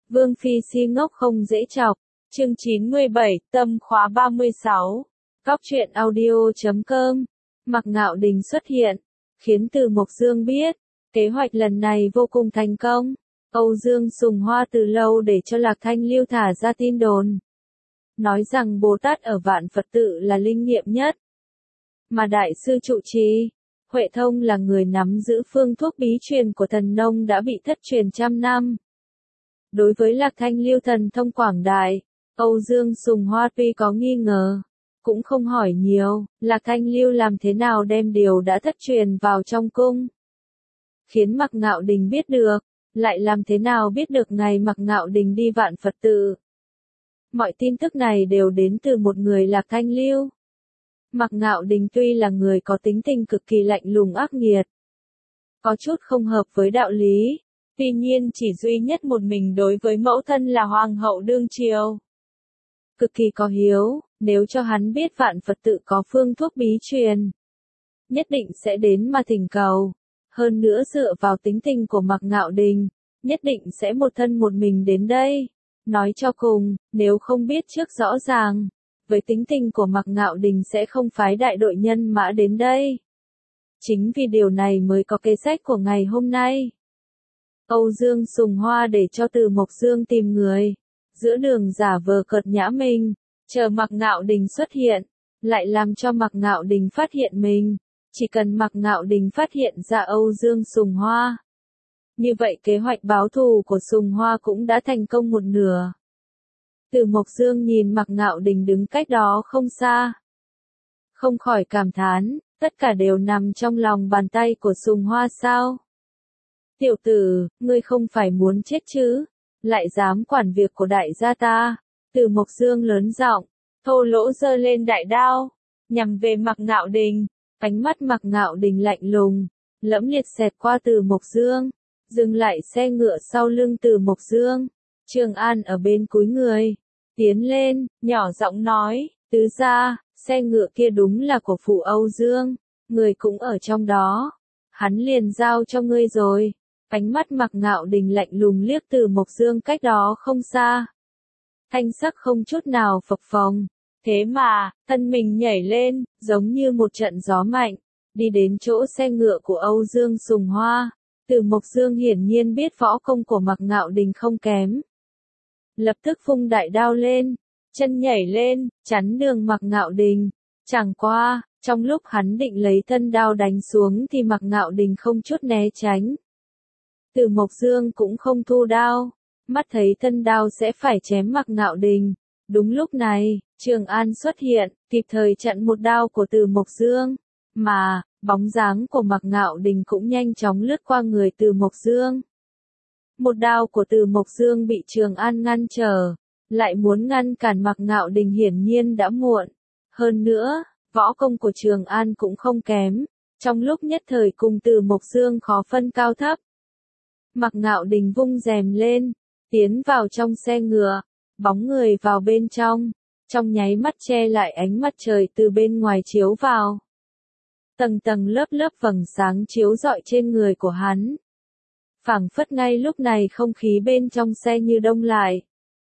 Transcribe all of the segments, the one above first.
Vương Phi si ngốc không dễ chọc. Chương 97, tâm khóa 36. Cóc truyện audio.com. Mạc Ngạo Đình xuất hiện, khiến Từ Mộc Dương biết, kế hoạch lần này vô cùng thành công. Âu Dương Sùng Hoa từ lâu để cho Lạc Thanh Lưu thả ra tin đồn, nói rằng Bồ Tát ở Vạn Phật Tự là linh nghiệm nhất, mà Đại sư trụ trì Huệ Thông là người nắm giữ phương thuốc bí truyền của thần nông đã bị thất truyền trăm năm. Đối với Lạc Thanh Lưu thần thông quảng đại, Âu Dương Sùng Hoa tuy có nghi ngờ, cũng không hỏi nhiều. Lạc Thanh Lưu làm thế nào đem điều đã thất truyền vào trong cung, khiến Mạc Ngạo Đình biết được, lại làm thế nào biết được ngày Mạc Ngạo Đình đi Vạn Phật Tự. Mọi tin tức này đều đến từ một người Lạc Thanh Lưu. Mạc Ngạo Đình tuy là người có tính tình cực kỳ lạnh lùng ác nghiệt, có chút không hợp với đạo lý, tuy nhiên chỉ duy nhất một mình đối với mẫu thân là Hoàng hậu đương triều. Cực kỳ có hiếu, nếu cho hắn biết Vạn Phật Tự có phương thuốc bí truyền, nhất định sẽ đến mà thỉnh cầu. Hơn nữa dựa vào tính tình của Mạc Ngạo Đình, nhất định sẽ một thân một mình đến đây. Nói cho cùng, nếu không biết trước rõ ràng, với tính tình của Mạc Ngạo Đình sẽ không phái đại đội nhân mã đến đây. Chính vì điều này mới có kế sách của ngày hôm nay. Âu Dương Sùng Hoa để cho Từ Mộc Dương tìm người, giữa đường giả vờ cợt nhã mình, chờ Mạc Ngạo Đình xuất hiện, lại làm cho Mạc Ngạo Đình phát hiện mình. Chỉ cần Mạc Ngạo Đình phát hiện ra Âu Dương Sùng Hoa, như vậy kế hoạch báo thù của Sùng Hoa cũng đã thành công một nửa. Từ Mộc Dương nhìn Mạc Ngạo Đình đứng cách đó không xa, không khỏi cảm thán, tất cả đều nằm trong lòng bàn tay của Sùng Hoa sao? Tiểu tử, ngươi không phải muốn chết chứ, lại dám quản việc của đại gia ta. Từ Mộc Dương lớn giọng, thô lỗ giơ lên đại đao, nhằm về Mạc Ngạo Đình. Ánh mắt Mạc Ngạo Đình lạnh lùng, lẫm liệt xẹt qua Từ Mộc Dương, dừng lại xe ngựa sau lưng Từ Mộc Dương. Trường An ở bên cúi người, tiến lên, nhỏ giọng nói, tứ gia, xe ngựa kia đúng là của phủ Âu Dương, người cũng ở trong đó, hắn liền giao cho ngươi rồi. Ánh mắt Mạc Ngạo Đình lạnh lùng liếc Từ Mộc Dương cách đó không xa, thanh sắc không chút nào phập phồng. Thế mà, thân mình nhảy lên, giống như một trận gió mạnh, đi đến chỗ xe ngựa của Âu Dương Sùng Hoa. Từ Mộc Dương hiển nhiên biết võ công của Mạc Ngạo Đình không kém, lập tức vung đại đao lên, chân nhảy lên, chắn đường Mạc Ngạo Đình. Chẳng qua, trong lúc hắn định lấy thân đao đánh xuống thì Mạc Ngạo Đình không chút né tránh. Từ Mộc Dương cũng không thu đao, mắt thấy thân đao sẽ phải chém Mạc Ngạo Đình. Đúng lúc này, Trường An xuất hiện, kịp thời chặn một đao của Từ Mộc Dương, mà, bóng dáng của Mạc Ngạo Đình cũng nhanh chóng lướt qua người Từ Mộc Dương. Một đao của Từ Mộc Dương bị Trường An ngăn trở, lại muốn ngăn cản Mạc Ngạo Đình hiển nhiên đã muộn. Hơn nữa, võ công của Trường An cũng không kém, trong lúc nhất thời cùng Từ Mộc Dương khó phân cao thấp. Mạc Ngạo Đình vung rèm lên, tiến vào trong xe ngựa. Bóng người vào bên trong nháy mắt che lại ánh mặt trời từ bên ngoài chiếu vào. Tầng tầng lớp lớp vầng sáng chiếu rọi trên người của hắn. Phảng phất ngay lúc này không khí bên trong xe như đông lại.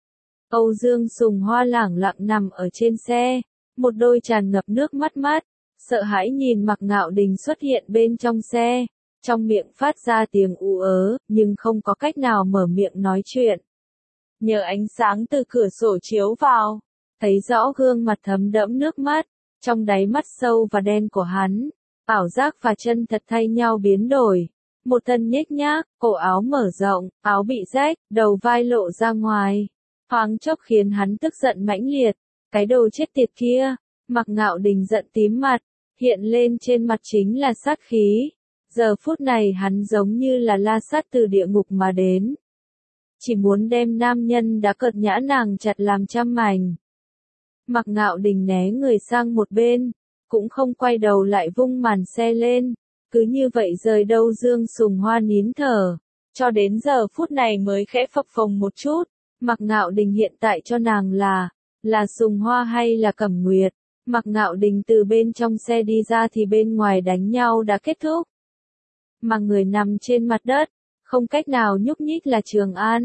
Âu Dương Sùng Hoa lẳng lặng nằm ở trên xe, một đôi tràn ngập nước mắt, sợ hãi nhìn Mạc Ngạo Đình xuất hiện bên trong xe, trong miệng phát ra tiếng ú ớ, nhưng không có cách nào mở miệng nói chuyện. Nhờ ánh sáng từ cửa sổ chiếu vào, thấy rõ gương mặt thấm đẫm nước mắt, trong đáy mắt sâu và đen của hắn, ảo giác và chân thật thay nhau biến đổi. Một thân nhếch nhác, cổ áo mở rộng, áo bị rách, đầu vai lộ ra ngoài, thoáng chốc khiến hắn tức giận mãnh liệt. Cái đồ chết tiệt kia! Mạc Ngạo Đình giận tím mặt, hiện lên trên mặt chính là sát khí. Giờ phút này hắn giống như là la sát từ địa ngục mà đến, chỉ muốn đem nam nhân đã cợt nhã nàng chặt làm trăm mảnh. Mạc Ngạo Đình né người sang một bên, cũng không quay đầu lại vung màn xe lên, cứ như vậy rời đâu Dương Sùng Hoa nín thở, cho đến giờ phút này mới khẽ phập phồng một chút. Mạc Ngạo Đình hiện tại cho nàng là Sùng Hoa hay là Cẩm Nguyệt? Mạc Ngạo Đình từ bên trong xe đi ra thì bên ngoài đánh nhau đã kết thúc, mà người nằm trên mặt đất, không cách nào nhúc nhích là Trường An.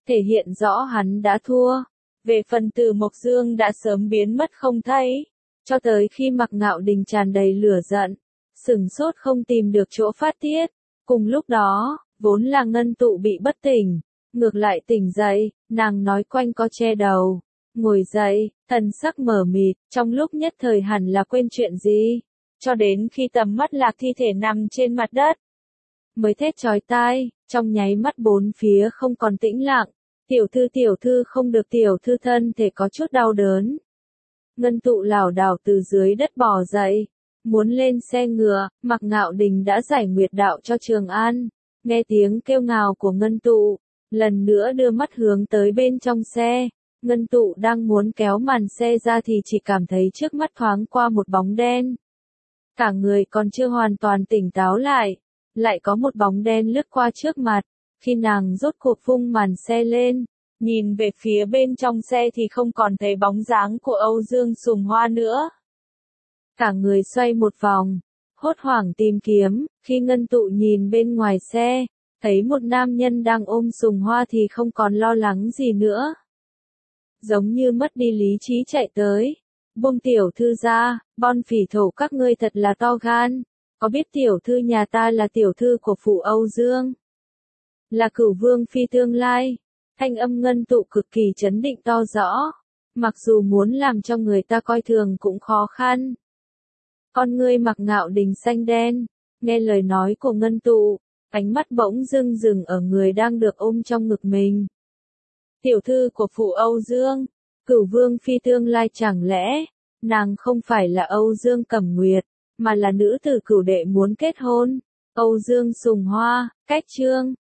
thể hiện rõ hắn đã thua. Về phần Từ Mộc Dương đã sớm biến mất không thấy, cho tới khi Mạc Ngạo Đình tràn đầy lửa giận, sửng sốt không tìm được chỗ phát tiết. Cùng lúc đó, vốn là Ngân Tụ bị bất tỉnh, ngược lại tỉnh dậy, nàng nói quanh co che đầu, ngồi dậy, thần sắc mờ mịt, trong lúc nhất thời hẳn là quên chuyện gì, cho đến khi tầm mắt lạc thi thể nằm trên mặt đất, mới thét chói tai, trong nháy mắt bốn phía không còn tĩnh lặng. Tiểu thư không được, tiểu thư thân thể có chút đau đớn. Ngân Tụ lảo đảo từ dưới đất bò dậy, muốn lên xe ngựa, Mạc Ngạo Đình đã giải nguyệt đạo cho Trường An. Nghe tiếng kêu ngào của Ngân Tụ, lần nữa đưa mắt hướng tới bên trong xe. Ngân Tụ đang muốn kéo màn xe ra thì chỉ cảm thấy trước mắt thoáng qua một bóng đen. Cả người còn chưa hoàn toàn tỉnh táo lại có một bóng đen lướt qua trước mặt. Khi nàng rốt cuộc vung màn xe lên, nhìn về phía bên trong xe thì không còn thấy bóng dáng của Âu Dương Sùng Hoa nữa. Cả người xoay một vòng, hốt hoảng tìm kiếm, khi Ngân Tụ nhìn bên ngoài xe, thấy một nam nhân đang ôm Sùng Hoa thì không còn lo lắng gì nữa. Giống như mất đi lý trí chạy tới, buông tiểu thư ra, bon phỉ thổ các ngươi thật là to gan, có biết tiểu thư nhà ta là tiểu thư của phủ Âu Dương, là Cửu Vương phi tương lai. Thanh âm Ngân Tụ cực kỳ chấn định to rõ, mặc dù muốn làm cho người ta coi thường cũng khó khăn. Con ngươi Mạc Ngạo Đình xanh đen, nghe lời nói của Ngân Tụ, ánh mắt bỗng dưng dừng ở người đang được ôm trong ngực mình. Tiểu thư của phủ Âu Dương, Cửu Vương phi tương lai, chẳng lẽ nàng không phải là Âu Dương Cẩm Nguyệt, mà là nữ tử cửu đệ muốn kết hôn? Âu Dương Sùng Hoa, cách chương